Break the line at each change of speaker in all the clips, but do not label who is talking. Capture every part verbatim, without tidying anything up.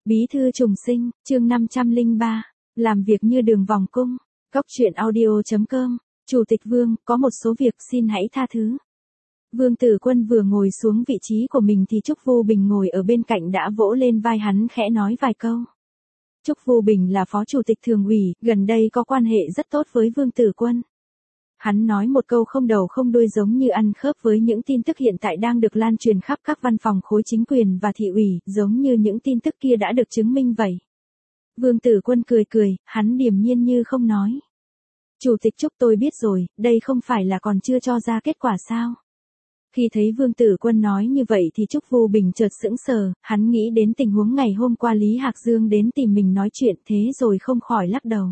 Bí thư trùng sinh, chương năm trăm lẻ ba, làm việc như đường vòng cung. Cóc truyện audio chấm com, Chủ tịch Vương, có một số việc xin hãy tha thứ. Vương Tử Quân vừa ngồi xuống vị trí của mình thì Trúc Vô Bình ngồi ở bên cạnh đã vỗ lên vai hắn khẽ nói vài câu. Trúc Vô Bình là phó chủ tịch thường ủy, gần đây có quan hệ rất tốt với Vương Tử Quân. Hắn nói một câu không đầu không đuôi giống như ăn khớp với những tin tức hiện tại đang được lan truyền khắp các văn phòng khối chính quyền và thị ủy, giống như những tin tức kia đã được chứng minh vậy. Vương Tử Quân cười cười, hắn điềm nhiên như không nói. Chủ tịch Trúc, tôi biết rồi, đây không phải là còn chưa cho ra kết quả sao? Khi thấy Vương Tử Quân nói như vậy thì Trúc Vô Bình chợt sững sờ, hắn nghĩ đến tình huống ngày hôm qua Lý Hạc Dương đến tìm mình nói chuyện, thế rồi không khỏi lắc đầu.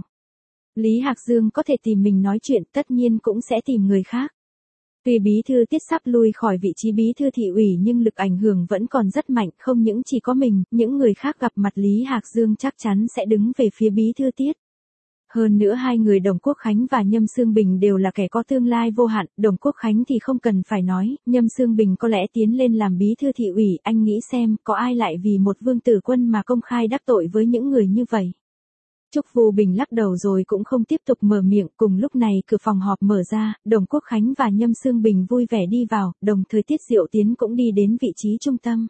Lý Hạc Dương có thể tìm mình nói chuyện, tất nhiên cũng sẽ tìm người khác. Tuy bí thư Tiết sắp lui khỏi vị trí bí thư thị ủy nhưng lực ảnh hưởng vẫn còn rất mạnh, không những chỉ có mình, những người khác gặp mặt Lý Hạc Dương chắc chắn sẽ đứng về phía bí thư Tiết. Hơn nữa hai người Đồng Quốc Khánh và Nhâm Xương Bình đều là kẻ có tương lai vô hạn, Đồng Quốc Khánh thì không cần phải nói, Nhâm Xương Bình có lẽ tiến lên làm bí thư thị ủy, anh nghĩ xem, có ai lại vì một Vương Tử Quân mà công khai đắc tội với những người như vậy. Trúc Vô Bình lắc đầu rồi cũng không tiếp tục mở miệng, cùng lúc này cửa phòng họp mở ra, Đồng Quốc Khánh và Nhâm Xương Bình vui vẻ đi vào, đồng thời Tiết Diệu Tiến cũng đi đến vị trí trung tâm.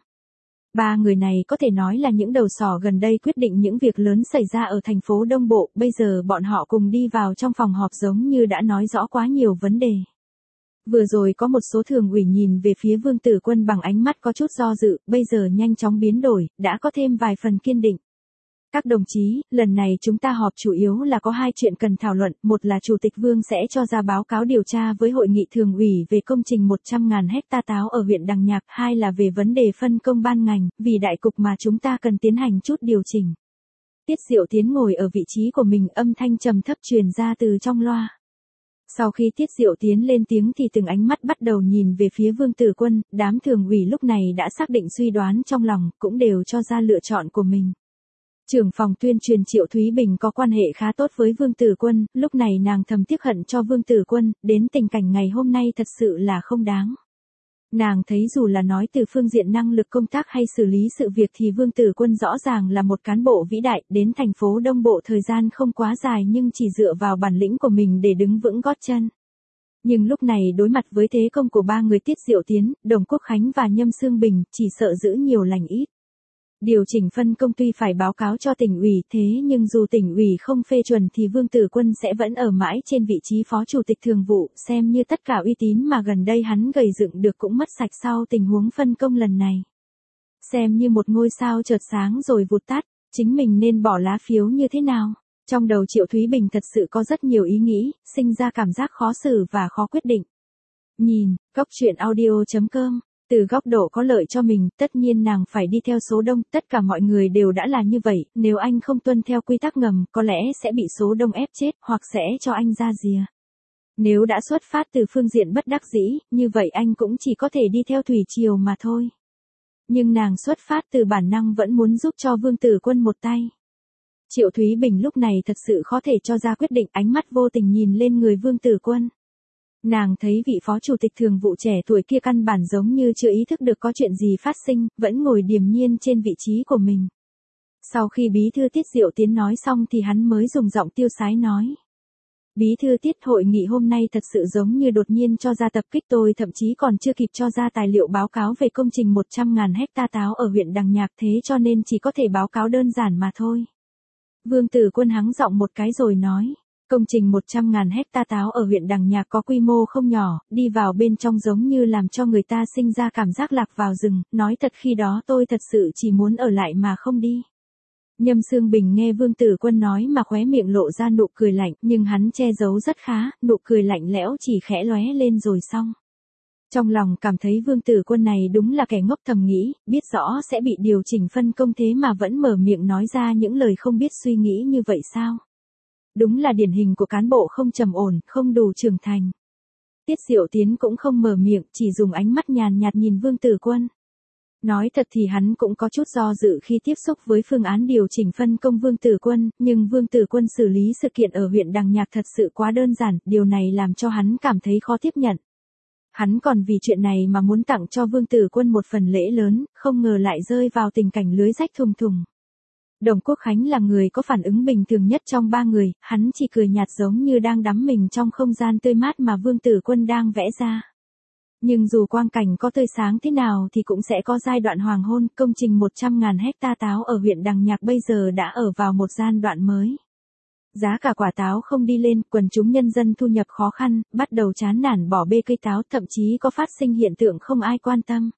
Ba người này có thể nói là những đầu sỏ gần đây quyết định những việc lớn xảy ra ở thành phố Đông Bộ, bây giờ bọn họ cùng đi vào trong phòng họp giống như đã nói rõ quá nhiều vấn đề. Vừa rồi có một số thường ủy nhìn về phía Vương Tử Quân bằng ánh mắt có chút do dự, bây giờ nhanh chóng biến đổi, đã có thêm vài phần kiên định. Các đồng chí, lần này chúng ta họp chủ yếu là có hai chuyện cần thảo luận, một là Chủ tịch Vương sẽ cho ra báo cáo điều tra với hội nghị thường ủy về công trình một trăm nghìn hecta táo ở huyện Đằng Nhạc, hai là về vấn đề phân công ban ngành, vì đại cục mà chúng ta cần tiến hành chút điều chỉnh. Tiết Diệu Tiến ngồi ở vị trí của mình, âm thanh trầm thấp truyền ra từ trong loa. Sau khi Tiết Diệu Tiến lên tiếng thì từng ánh mắt bắt đầu nhìn về phía Vương Tử Quân, đám thường ủy lúc này đã xác định suy đoán trong lòng, cũng đều cho ra lựa chọn của mình. Trưởng phòng tuyên truyền Triệu Thúy Bình có quan hệ khá tốt với Vương Tử Quân, lúc này nàng thầm tiếc hận cho Vương Tử Quân, đến tình cảnh ngày hôm nay thật sự là không đáng. Nàng thấy dù là nói từ phương diện năng lực công tác hay xử lý sự việc thì Vương Tử Quân rõ ràng là một cán bộ vĩ đại, đến thành phố Đông Bộ thời gian không quá dài nhưng chỉ dựa vào bản lĩnh của mình để đứng vững gót chân. Nhưng lúc này đối mặt với thế công của ba người Tiết Diệu Tiến, Đồng Quốc Khánh và Nhâm Xương Bình, chỉ sợ giữ nhiều lành ít. Điều chỉnh phân công tuy phải báo cáo cho tỉnh ủy, thế nhưng dù tỉnh ủy không phê chuẩn thì Vương Tử Quân sẽ vẫn ở mãi trên vị trí phó chủ tịch thường vụ, xem như tất cả uy tín mà gần đây hắn gầy dựng được cũng mất sạch sau tình huống phân công lần này. Xem như một ngôi sao chợt sáng rồi vụt tắt, chính mình nên bỏ lá phiếu như thế nào? Trong đầu Triệu Thúy Bình thật sự có rất nhiều ý nghĩ, sinh ra cảm giác khó xử và khó quyết định. Nhìn, Cóc truyện audio chấm com. Từ góc độ có lợi cho mình, tất nhiên nàng phải đi theo số đông, tất cả mọi người đều đã là như vậy, nếu anh không tuân theo quy tắc ngầm, có lẽ sẽ bị số đông ép chết, hoặc sẽ cho anh ra rìa. Nếu đã xuất phát từ phương diện bất đắc dĩ, như vậy anh cũng chỉ có thể đi theo thủy triều mà thôi. Nhưng nàng xuất phát từ bản năng vẫn muốn giúp cho Vương Tử Quân một tay. Triệu Thúy Bình lúc này thật sự khó thể cho ra quyết định, ánh mắt vô tình nhìn lên người Vương Tử Quân. Nàng thấy vị phó chủ tịch thường vụ trẻ tuổi kia căn bản giống như chưa ý thức được có chuyện gì phát sinh, vẫn ngồi điềm nhiên trên vị trí của mình. Sau khi bí thư Tiết Diệu Tiến nói xong thì hắn mới dùng giọng tiêu sái nói. Bí thư Tiết, hội nghị hôm nay thật sự giống như đột nhiên cho ra tập kích, tôi thậm chí còn chưa kịp cho ra tài liệu báo cáo về công trình một trăm nghìn hecta táo ở huyện Đằng Nhạc, thế cho nên chỉ có thể báo cáo đơn giản mà thôi. Vương Tử Quân hắng giọng một cái rồi nói. Công trình một trăm nghìn hecta táo ở huyện Đằng Nhạc có quy mô không nhỏ, đi vào bên trong giống như làm cho người ta sinh ra cảm giác lạc vào rừng, nói thật khi đó tôi thật sự chỉ muốn ở lại mà không đi. Nhâm Xương Bình nghe Vương Tử Quân nói mà khóe miệng lộ ra nụ cười lạnh, nhưng hắn che giấu rất khá, nụ cười lạnh lẽo chỉ khẽ lóe lên rồi xong. Trong lòng cảm thấy Vương Tử Quân này đúng là kẻ ngốc, thầm nghĩ, biết rõ sẽ bị điều chỉnh phân công thế mà vẫn mở miệng nói ra những lời không biết suy nghĩ như vậy sao? Đúng là điển hình của cán bộ không trầm ổn, không đủ trưởng thành. Tiết Diệu Tiến cũng không mở miệng, chỉ dùng ánh mắt nhàn nhạt nhìn Vương Tử Quân. Nói thật thì hắn cũng có chút do dự khi tiếp xúc với phương án điều chỉnh phân công Vương Tử Quân, nhưng Vương Tử Quân xử lý sự kiện ở huyện Đằng Nhạc thật sự quá đơn giản, điều này làm cho hắn cảm thấy khó tiếp nhận. Hắn còn vì chuyện này mà muốn tặng cho Vương Tử Quân một phần lễ lớn, không ngờ lại rơi vào tình cảnh lưới rách thùng thùng. Đồng Quốc Khánh là người có phản ứng bình thường nhất trong ba người, hắn chỉ cười nhạt giống như đang đắm mình trong không gian tươi mát mà Vương Tử Quân đang vẽ ra. Nhưng dù quang cảnh có tươi sáng thế nào thì cũng sẽ có giai đoạn hoàng hôn, công trình một trăm ngàn hecta táo ở huyện Đằng Nhạc bây giờ đã ở vào một giai đoạn mới. Giá cả quả táo không đi lên, quần chúng nhân dân thu nhập khó khăn, bắt đầu chán nản bỏ bê cây táo, thậm chí có phát sinh hiện tượng không ai quan tâm.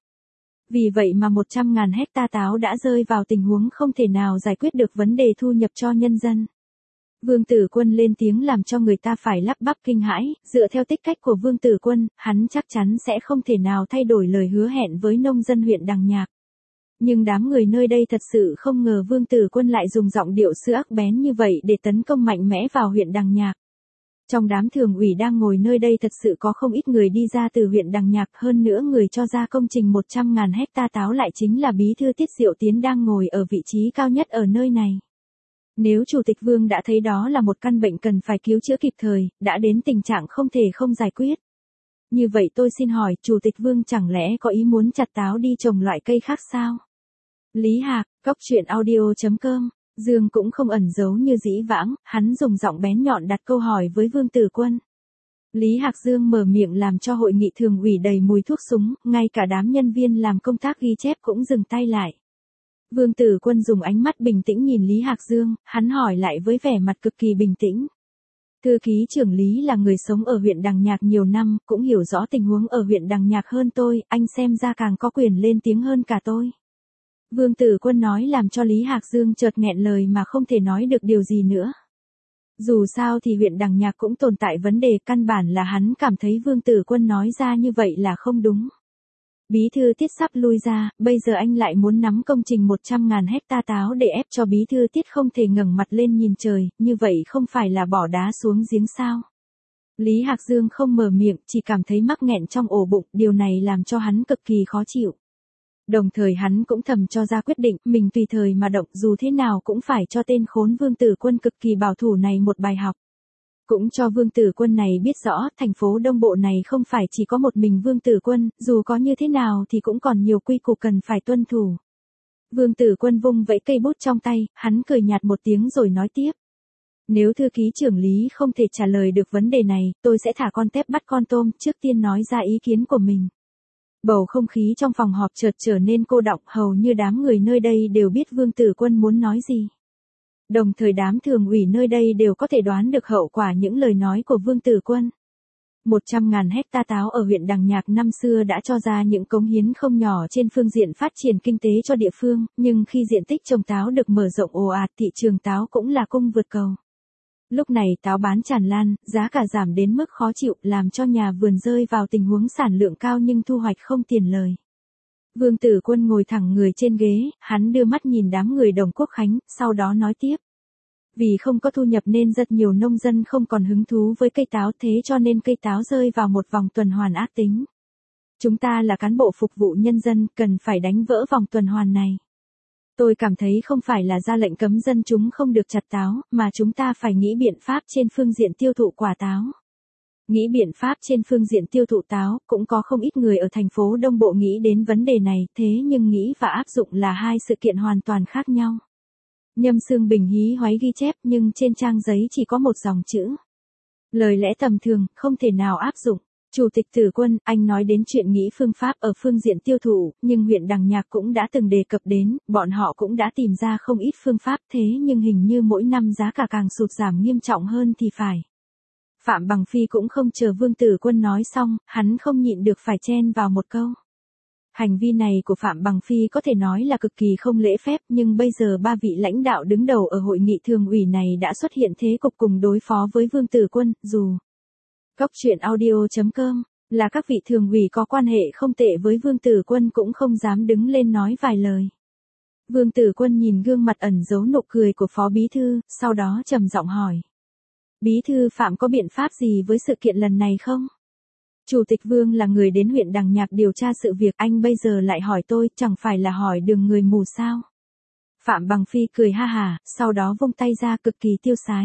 Vì vậy mà một trăm ngàn hecta táo đã rơi vào tình huống không thể nào giải quyết được vấn đề thu nhập cho nhân dân. Vương Tử Quân lên tiếng làm cho người ta phải lắp bắp kinh hãi, dựa theo tích cách của Vương Tử Quân, hắn chắc chắn sẽ không thể nào thay đổi lời hứa hẹn với nông dân huyện Đằng Nhạc. Nhưng đám người nơi đây thật sự không ngờ Vương Tử Quân lại dùng giọng điệu sự ác bén như vậy để tấn công mạnh mẽ vào huyện Đằng Nhạc. Trong đám thường ủy đang ngồi nơi đây thật sự có không ít người đi ra từ huyện Đằng Nhạc, hơn nữa người cho ra công trình một trăm ngàn hecta táo lại chính là bí thư Tiết Diệu Tiến đang ngồi ở vị trí cao nhất ở nơi này. Nếu Chủ tịch Vương đã thấy đó là một căn bệnh cần phải cứu chữa kịp thời, đã đến tình trạng không thể không giải quyết. Như vậy tôi xin hỏi, Chủ tịch Vương chẳng lẽ có ý muốn chặt táo đi trồng loại cây khác sao? Lý Hạc, Cóc Truyện Audio chấm com. Dương cũng không ẩn giấu như dĩ vãng, hắn dùng giọng bén nhọn đặt câu hỏi với Vương Tử Quân. Lý Hạc Dương mở miệng làm cho hội nghị thường ủy đầy mùi thuốc súng, ngay cả đám nhân viên làm công tác ghi chép cũng dừng tay lại. Vương Tử Quân dùng ánh mắt bình tĩnh nhìn Lý Hạc Dương, hắn hỏi lại với vẻ mặt cực kỳ bình tĩnh. Thư ký trưởng Lý là người sống ở huyện Đằng Nhạc nhiều năm, cũng hiểu rõ tình huống ở huyện Đằng Nhạc hơn tôi, anh xem ra càng có quyền lên tiếng hơn cả tôi. Vương Tử Quân nói làm cho Lý Hạc Dương chợt nghẹn lời mà không thể nói được điều gì nữa. Dù sao thì huyện Đằng Nhạc cũng tồn tại vấn đề, căn bản là hắn cảm thấy Vương Tử Quân nói ra như vậy là không đúng. Bí thư Tiết sắp lui ra, bây giờ anh lại muốn nắm công trình một trăm ngàn hecta táo để ép cho bí thư Tiết không thể ngẩng mặt lên nhìn trời, như vậy không phải là bỏ đá xuống giếng sao? Lý Hạc Dương không mở miệng, chỉ cảm thấy mắc nghẹn trong ổ bụng, điều này làm cho hắn cực kỳ khó chịu. Đồng thời hắn cũng thầm cho ra quyết định, mình tùy thời mà động, dù thế nào cũng phải cho tên khốn Vương Tử Quân cực kỳ bảo thủ này một bài học. Cũng cho Vương Tử Quân này biết rõ, thành phố Đông Bộ này không phải chỉ có một mình Vương Tử Quân, dù có như thế nào thì cũng còn nhiều quy củ cần phải tuân thủ. Vương Tử Quân vung vẫy cây bút trong tay, hắn cười nhạt một tiếng rồi nói tiếp. Nếu thư ký trưởng Lý không thể trả lời được vấn đề này, tôi sẽ thả con tép bắt con tôm, trước tiên nói ra ý kiến của mình. Bầu không khí trong phòng họp chợt trở nên cô đọng, hầu như đám người nơi đây đều biết Vương Tử Quân muốn nói gì. Đồng thời đám thường ủy nơi đây đều có thể đoán được hậu quả những lời nói của Vương Tử Quân. một trăm ngàn hecta táo ở huyện Đằng Nhạc năm xưa đã cho ra những cống hiến không nhỏ trên phương diện phát triển kinh tế cho địa phương, nhưng khi diện tích trồng táo được mở rộng ồ ạt, thị trường táo cũng là cung vượt cầu. Lúc này táo bán tràn lan, giá cả giảm đến mức khó chịu, làm cho nhà vườn rơi vào tình huống sản lượng cao nhưng thu hoạch không tiền lời. Vương Tử Quân ngồi thẳng người trên ghế, hắn đưa mắt nhìn đám người Đồng Quốc Khánh, sau đó nói tiếp. Vì không có thu nhập nên rất nhiều nông dân không còn hứng thú với cây táo, thế cho nên cây táo rơi vào một vòng tuần hoàn ác tính. Chúng ta là cán bộ phục vụ nhân dân, cần phải đánh vỡ vòng tuần hoàn này. Tôi cảm thấy không phải là ra lệnh cấm dân chúng không được chặt táo, mà chúng ta phải nghĩ biện pháp trên phương diện tiêu thụ quả táo. Nghĩ biện pháp trên phương diện tiêu thụ táo, cũng có không ít người ở thành phố Đông Bộ nghĩ đến vấn đề này, thế nhưng nghĩ và áp dụng là hai sự kiện hoàn toàn khác nhau. Nhâm Xương Bình hí hoáy ghi chép nhưng trên trang giấy chỉ có một dòng chữ. Lời lẽ tầm thường, không thể nào áp dụng. Chủ tịch Tử Quân, anh nói đến chuyện nghĩ phương pháp ở phương diện tiêu thụ, nhưng huyện Đằng Nhạc cũng đã từng đề cập đến, bọn họ cũng đã tìm ra không ít phương pháp, thế nhưng hình như mỗi năm giá cả càng sụt giảm nghiêm trọng hơn thì phải. Phạm Bằng Phi cũng không chờ Vương Tử Quân nói xong, hắn không nhịn được phải chen vào một câu. Hành vi này của Phạm Bằng Phi có thể nói là cực kỳ không lễ phép, nhưng bây giờ ba vị lãnh đạo đứng đầu ở hội nghị thường ủy này đã xuất hiện thế cục cùng đối phó với Vương Tử Quân, dù Cóc Truyện Audio chấm com là các vị thường ủy có quan hệ không tệ với Vương Tử Quân cũng không dám đứng lên nói vài lời. Vương Tử Quân nhìn gương mặt ẩn giấu nụ cười của Phó Bí Thư, sau đó trầm giọng hỏi. Bí Thư Phạm có biện pháp gì với sự kiện lần này không? Chủ tịch Vương là người đến huyện Đằng Nhạc điều tra sự việc, anh bây giờ lại hỏi tôi, chẳng phải là hỏi đường người mù sao? Phạm Bằng Phi cười ha hả, sau đó vung tay ra cực kỳ tiêu sái.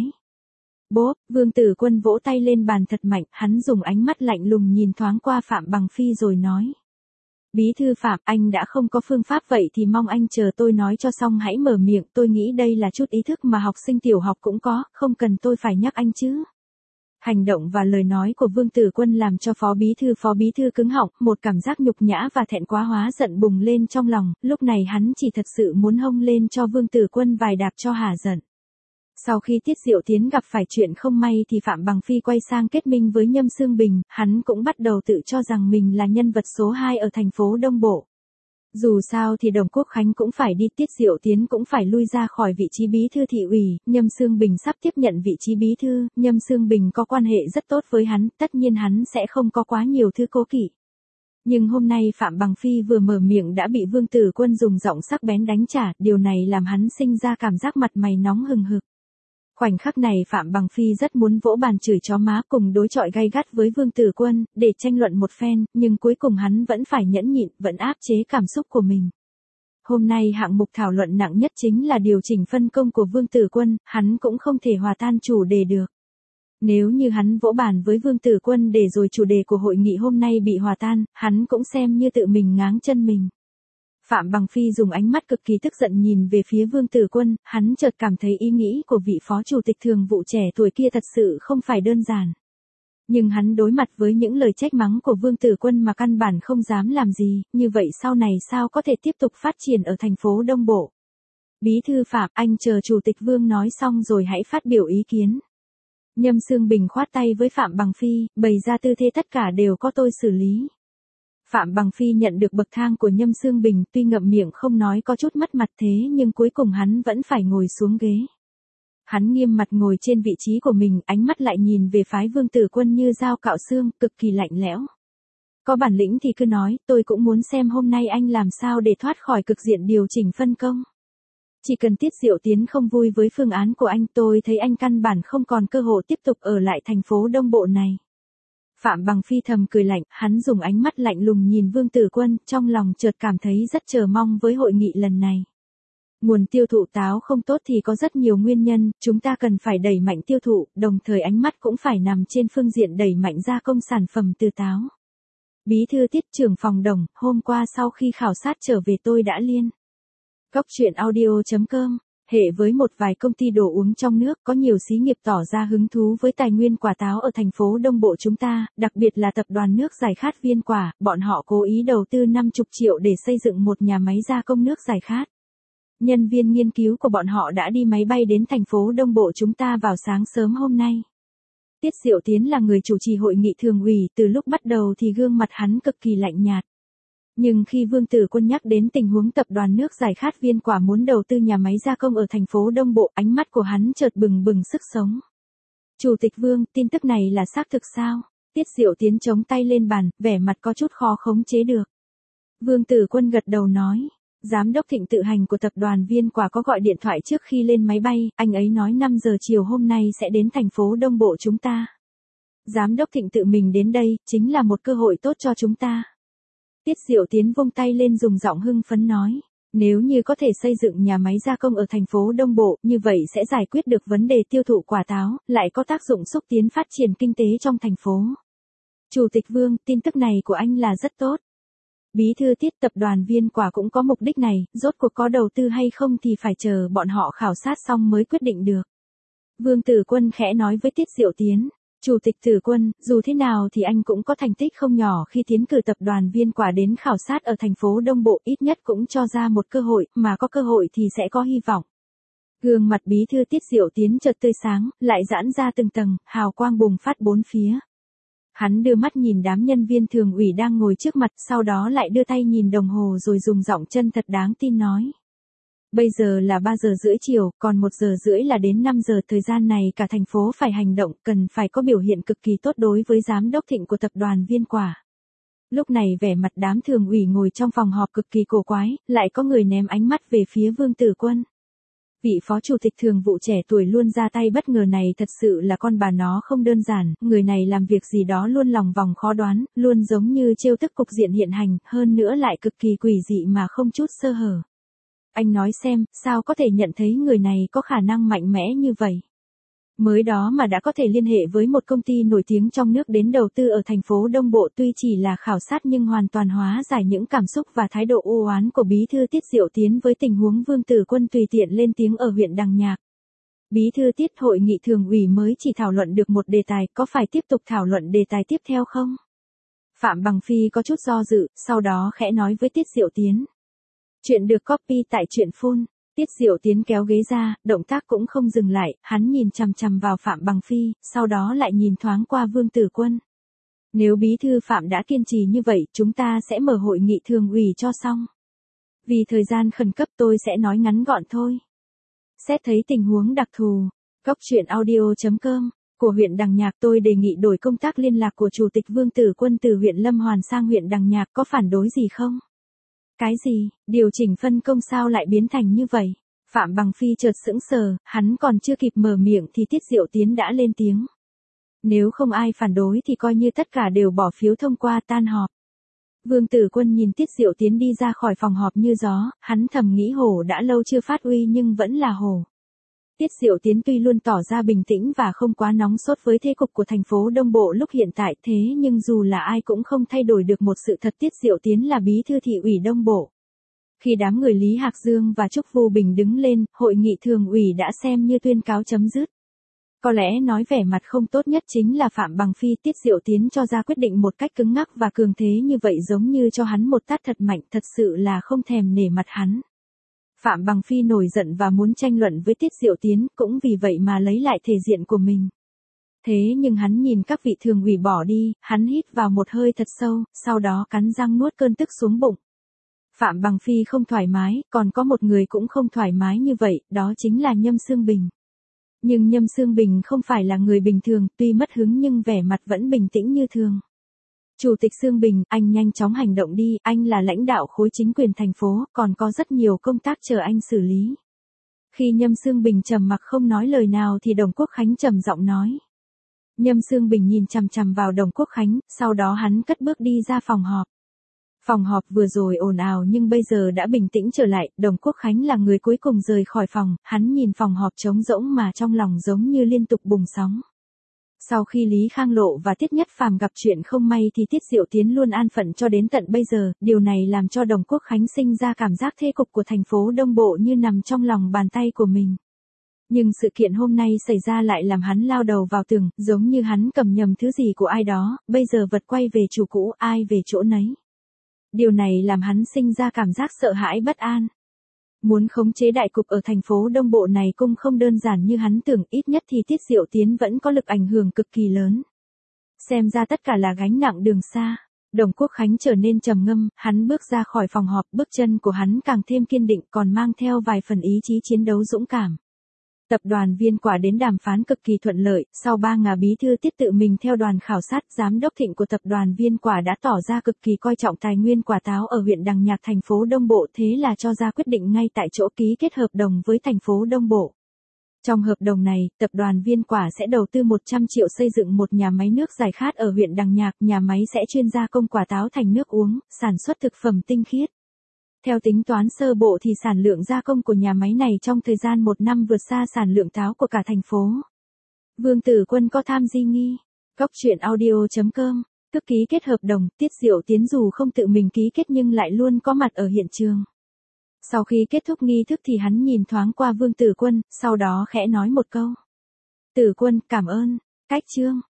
Bốp, Vương Tử Quân vỗ tay lên bàn thật mạnh, hắn dùng ánh mắt lạnh lùng nhìn thoáng qua Phạm Bằng Phi rồi nói. Bí thư Phạm, anh đã không có phương pháp vậy thì mong anh chờ tôi nói cho xong hãy mở miệng, tôi nghĩ đây là chút ý thức mà học sinh tiểu học cũng có, không cần tôi phải nhắc anh chứ. Hành động và lời nói của Vương Tử Quân làm cho phó bí thư phó bí thư cứng họng, một cảm giác nhục nhã và thẹn quá hóa giận bùng lên trong lòng, lúc này hắn chỉ thật sự muốn hông lên cho Vương Tử Quân vài đạp cho hả giận. Sau khi Tiết Diệu Tiến gặp phải chuyện không may thì Phạm Bằng Phi quay sang kết minh với Nhâm Xương Bình, hắn cũng bắt đầu tự cho rằng mình là nhân vật số hai ở thành phố Đông Bộ. Dù sao thì Đồng Quốc Khánh cũng phải đi, Tiết Diệu Tiến cũng phải lui ra khỏi vị trí bí thư thị ủy, Nhâm Xương Bình sắp tiếp nhận vị trí bí thư, Nhâm Xương Bình có quan hệ rất tốt với hắn, tất nhiên hắn sẽ không có quá nhiều thứ cố kỵ. Nhưng hôm nay Phạm Bằng Phi vừa mở miệng đã bị Vương Tử Quân dùng giọng sắc bén đánh trả, điều này làm hắn sinh ra cảm giác mặt mày nóng hừng hực. Khoảnh khắc này Phạm Bằng Phi rất muốn vỗ bàn chửi chó má cùng đối chọi gay gắt với Vương Tử Quân, để tranh luận một phen, nhưng cuối cùng hắn vẫn phải nhẫn nhịn, vẫn áp chế cảm xúc của mình. Hôm nay hạng mục thảo luận nặng nhất chính là điều chỉnh phân công của Vương Tử Quân, hắn cũng không thể hòa tan chủ đề được. Nếu như hắn vỗ bàn với Vương Tử Quân để rồi chủ đề của hội nghị hôm nay bị hòa tan, hắn cũng xem như tự mình ngáng chân mình. Phạm Bằng Phi dùng ánh mắt cực kỳ tức giận nhìn về phía Vương Tử Quân, hắn chợt cảm thấy ý nghĩ của vị phó chủ tịch thường vụ trẻ tuổi kia thật sự không phải đơn giản. Nhưng hắn đối mặt với những lời trách mắng của Vương Tử Quân mà căn bản không dám làm gì, như vậy sau này sao có thể tiếp tục phát triển ở thành phố Đông Bộ. Bí thư Phạm, anh chờ chủ tịch Vương nói xong rồi hãy phát biểu ý kiến. Nhâm Xương Bình khoát tay với Phạm Bằng Phi, bày ra tư thế tất cả đều có tôi xử lý. Phạm Bằng Phi nhận được bậc thang của Nhâm Xương Bình, tuy ngậm miệng không nói có chút mất mặt thế nhưng cuối cùng hắn vẫn phải ngồi xuống ghế. Hắn nghiêm mặt ngồi trên vị trí của mình, ánh mắt lại nhìn về phái Vương Tử Quân như dao cạo xương, cực kỳ lạnh lẽo. Có bản lĩnh thì cứ nói, tôi cũng muốn xem hôm nay anh làm sao để thoát khỏi cực diện điều chỉnh phân công. Chỉ cần Tiết Diệu Tiến không vui với phương án của anh, tôi thấy anh căn bản không còn cơ hội tiếp tục ở lại thành phố Đông Bộ này. Phạm Bằng Phi thầm cười lạnh, hắn dùng ánh mắt lạnh lùng nhìn Vương Tử Quân, trong lòng chợt cảm thấy rất chờ mong với hội nghị lần này. Nguồn tiêu thụ táo không tốt thì có rất nhiều nguyên nhân, chúng ta cần phải đẩy mạnh tiêu thụ, đồng thời ánh mắt cũng phải nằm trên phương diện đẩy mạnh gia công sản phẩm từ táo. Bí thư Tiết, trưởng phòng Đồng, hôm qua sau khi khảo sát trở về tôi đã liên. Góc truyện audio chấm com, hệ với một vài công ty đồ uống trong nước, có nhiều xí nghiệp tỏ ra hứng thú với tài nguyên quả táo ở thành phố Đông Bộ chúng ta, đặc biệt là tập đoàn nước giải khát Viên Quả, bọn họ cố ý đầu tư năm mươi triệu để xây dựng một nhà máy gia công nước giải khát. Nhân viên nghiên cứu của bọn họ đã đi máy bay đến thành phố Đông Bộ chúng ta vào sáng sớm hôm nay. Tiết Diệu Tiến là người chủ trì hội nghị thường ủy, từ lúc bắt đầu thì gương mặt hắn cực kỳ lạnh nhạt. Nhưng khi Vương Tử Quân nhắc đến tình huống tập đoàn nước giải khát Viên Quả muốn đầu tư nhà máy gia công ở thành phố Đông Bộ, ánh mắt của hắn chợt bừng bừng sức sống. Chủ tịch Vương, tin tức này là xác thực sao? Tiết Diệu Tiến chống tay lên bàn, vẻ mặt có chút khó khống chế được. Vương Tử Quân gật đầu nói. Giám đốc Thịnh tự hành của tập đoàn Viên Quả có gọi điện thoại trước khi lên máy bay, anh ấy nói năm giờ chiều hôm nay sẽ đến thành phố Đông Bộ chúng ta. Giám đốc Thịnh tự mình đến đây, chính là một cơ hội tốt cho chúng ta. Tiết Diệu Tiến vung tay lên dùng giọng hưng phấn nói, nếu như có thể xây dựng nhà máy gia công ở thành phố Đông Bộ, như vậy sẽ giải quyết được vấn đề tiêu thụ quả táo, lại có tác dụng xúc tiến phát triển kinh tế trong thành phố. Chủ tịch Vương, tin tức này của anh là rất tốt. Bí thư Tiết, tập đoàn Viên Quả cũng có mục đích này, rốt cuộc có đầu tư hay không thì phải chờ bọn họ khảo sát xong mới quyết định được. Vương Tử Quân khẽ nói với Tiết Diệu Tiến, Chủ tịch Tử Quân, dù thế nào thì anh cũng có thành tích không nhỏ khi tiến cử tập đoàn Viên Quả đến khảo sát ở thành phố Đông Bộ, ít nhất cũng cho ra một cơ hội, mà có cơ hội thì sẽ có hy vọng. Gương mặt bí thư Tiết Diệu Tiến chợt tươi sáng, lại giãn ra từng tầng, hào quang bùng phát bốn phía. Hắn đưa mắt nhìn đám nhân viên thường ủy đang ngồi trước mặt, sau đó lại đưa tay nhìn đồng hồ rồi dùng giọng chân thật đáng tin nói. Bây giờ là ba giờ rưỡi chiều, còn một giờ rưỡi là đến năm giờ, thời gian này cả thành phố phải hành động, cần phải có biểu hiện cực kỳ tốt đối với giám đốc Thịnh của tập đoàn Viên Quả. Lúc này vẻ mặt đám thường ủy ngồi trong phòng họp cực kỳ cổ quái, lại có người ném ánh mắt về phía Vương Tử Quân. Vị phó chủ tịch thường vụ trẻ tuổi luôn ra tay bất ngờ này thật sự là con bà nó không đơn giản, người này làm việc gì đó luôn lòng vòng khó đoán, luôn giống như trêu tức cục diện hiện hành, hơn nữa lại cực kỳ quỷ dị mà không chút sơ hở. Anh nói xem, sao có thể nhận thấy người này có khả năng mạnh mẽ như vậy? Mới đó mà đã có thể liên hệ với một công ty nổi tiếng trong nước đến đầu tư ở thành phố Đông Bộ, tuy chỉ là khảo sát nhưng hoàn toàn hóa giải những cảm xúc và thái độ u oán của bí thư Tiết Diệu Tiến với tình huống Vương Tử Quân tùy tiện lên tiếng ở huyện Đằng Nhạc. Bí thư Tiết, hội nghị thường ủy mới chỉ thảo luận được một đề tài, có phải tiếp tục thảo luận đề tài tiếp theo không? Phạm Bằng Phi có chút do dự, sau đó khẽ nói với Tiết Diệu Tiến. Chuyện được copy tại truyện full. Tiết Diệu Tiến kéo ghế ra, động tác cũng không dừng lại, hắn nhìn chằm chằm vào Phạm Bằng Phi, sau đó lại nhìn thoáng qua Vương Tử Quân. Nếu bí thư Phạm đã kiên trì như vậy, chúng ta sẽ mở hội nghị thường ủy cho xong. Vì thời gian khẩn cấp tôi sẽ nói ngắn gọn thôi. Xét thấy tình huống đặc thù, Cóc truyện audio chấm com của huyện Đằng Nhạc, tôi đề nghị đổi công tác liên lạc của Chủ tịch Vương Tử Quân từ huyện Lâm Hoàn sang huyện Đằng Nhạc, có phản đối gì không? Cái gì, điều chỉnh phân công sao lại biến thành như vậy? Phạm Bằng Phi chợt sững sờ, hắn còn chưa kịp mở miệng thì Tiết Diệu Tiến đã lên tiếng. Nếu không ai phản đối thì coi như tất cả đều bỏ phiếu thông qua, tan họp. Vương Tử Quân nhìn Tiết Diệu Tiến đi ra khỏi phòng họp như gió, hắn thầm nghĩ hổ đã lâu chưa phát uy nhưng vẫn là hổ. Tiết Diệu Tiến tuy luôn tỏ ra bình tĩnh và không quá nóng sốt với thế cục của thành phố Đông Bộ lúc hiện tại, thế nhưng dù là ai cũng không thay đổi được một sự thật, Tiết Diệu Tiến là bí thư thị ủy Đông Bộ. Khi đám người Lý Hạc Dương và Trúc Vô Bình đứng lên, hội nghị thường ủy đã xem như tuyên cáo chấm dứt. Có lẽ nói vẻ mặt không tốt nhất chính là Phạm Bằng Phi. Tiết Diệu Tiến cho ra quyết định một cách cứng ngắc và cường thế như vậy, giống như cho hắn một tát thật mạnh, thật sự là không thèm nể mặt hắn. Phạm Bằng Phi nổi giận và muốn tranh luận với Tiết Diệu Tiến, cũng vì vậy mà lấy lại thể diện của mình. Thế nhưng hắn nhìn các vị thường ủy bỏ đi, hắn hít vào một hơi thật sâu, sau đó cắn răng nuốt cơn tức xuống bụng. Phạm Bằng Phi không thoải mái, còn có một người cũng không thoải mái như vậy, đó chính là Nhâm Xương Bình. Nhưng Nhâm Xương Bình không phải là người bình thường, tuy mất hứng nhưng vẻ mặt vẫn bình tĩnh như thường. Chủ tịch Xương Bình, anh nhanh chóng hành động đi, anh là lãnh đạo khối chính quyền thành phố, còn có rất nhiều công tác chờ anh xử lý. Khi Nhâm Xương Bình trầm mặc không nói lời nào thì Đồng Quốc Khánh trầm giọng nói. Nhâm Xương Bình nhìn chằm chằm vào Đồng Quốc Khánh, sau đó hắn cất bước đi ra phòng họp. Phòng họp vừa rồi ồn ào nhưng bây giờ đã bình tĩnh trở lại, Đồng Quốc Khánh là người cuối cùng rời khỏi phòng, hắn nhìn phòng họp trống rỗng mà trong lòng giống như liên tục bùng sóng. Sau khi Lý Khang Lộ và Tiết Nhất Phàm gặp chuyện không may thì Tiết Diệu Tiến luôn an phận cho đến tận bây giờ, điều này làm cho Đồng Quốc Khánh sinh ra cảm giác thế cục của thành phố Đông Bộ như nằm trong lòng bàn tay của mình. Nhưng sự kiện hôm nay xảy ra lại làm hắn lao đầu vào tường, giống như hắn cầm nhầm thứ gì của ai đó, bây giờ vật quay về chủ cũ, ai về chỗ nấy. Điều này làm hắn sinh ra cảm giác sợ hãi bất an. Muốn khống chế đại cục ở thành phố Đông Bộ này cũng không đơn giản như hắn tưởng, ít nhất thì Tiết Diệu Tiến vẫn có lực ảnh hưởng cực kỳ lớn. Xem ra tất cả là gánh nặng đường xa. Đồng Quốc Khánh trở nên trầm ngâm, hắn bước ra khỏi phòng họp, bước chân của hắn càng thêm kiên định, còn mang theo vài phần ý chí chiến đấu dũng cảm. Tập đoàn Viên Quả đến đàm phán cực kỳ thuận lợi, sau ba ngày bí thư Tiết tự mình theo đoàn khảo sát, giám đốc Thịnh của tập đoàn Viên Quả đã tỏ ra cực kỳ coi trọng tài nguyên quả táo ở huyện Đằng Nhạc thành phố Đông Bộ, thế là cho ra quyết định ngay tại chỗ ký kết hợp đồng với thành phố Đông Bộ. Trong hợp đồng này, tập đoàn Viên Quả sẽ đầu tư một trăm triệu xây dựng một nhà máy nước giải khát ở huyện Đằng Nhạc, nhà máy sẽ chuyên gia công quả táo thành nước uống, sản xuất thực phẩm tinh khiết. Theo tính toán sơ bộ thì sản lượng gia công của nhà máy này trong thời gian một năm vượt xa sản lượng táo của cả thành phố. Vương Tử Quân có tham di nghi. Cóc truyện audio chấm com, tức ký kết hợp đồng, Tiết Diệu Tiến dù không tự mình ký kết nhưng lại luôn có mặt ở hiện trường. Sau khi kết thúc nghi thức thì hắn nhìn thoáng qua Vương Tử Quân, sau đó khẽ nói một câu. Tử Quân, cảm ơn. Cách chương.